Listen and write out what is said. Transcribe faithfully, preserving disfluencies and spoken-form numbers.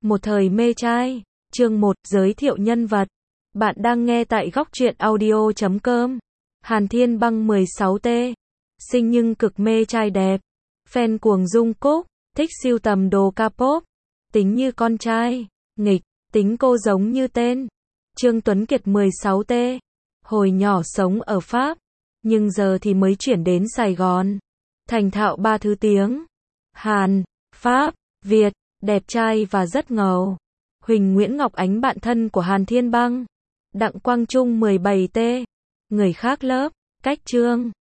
Một thời mê trai. Chương một, giới thiệu nhân vật. Bạn đang nghe tại góc truyện audio chấm com. Hàn Thiên Băng mười sáu T. Xinh nhưng cực mê trai đẹp. Fan cuồng Jungkook, thích sưu tầm đồ K-pop. Tính như con trai. Nghịch, tính cô giống như tên. Trương Tuấn Kiệt mười sáu T. Hồi nhỏ sống ở Pháp, nhưng giờ thì mới chuyển đến Sài Gòn. Thành thạo ba thứ tiếng. Hàn, Pháp, Việt, đẹp trai và rất ngầu. Huỳnh Nguyễn Ngọc Ánh bạn thân của Hàn Thiên Băng. Đặng Quang Trung mười bảy T. Người khác lớp, cách Trương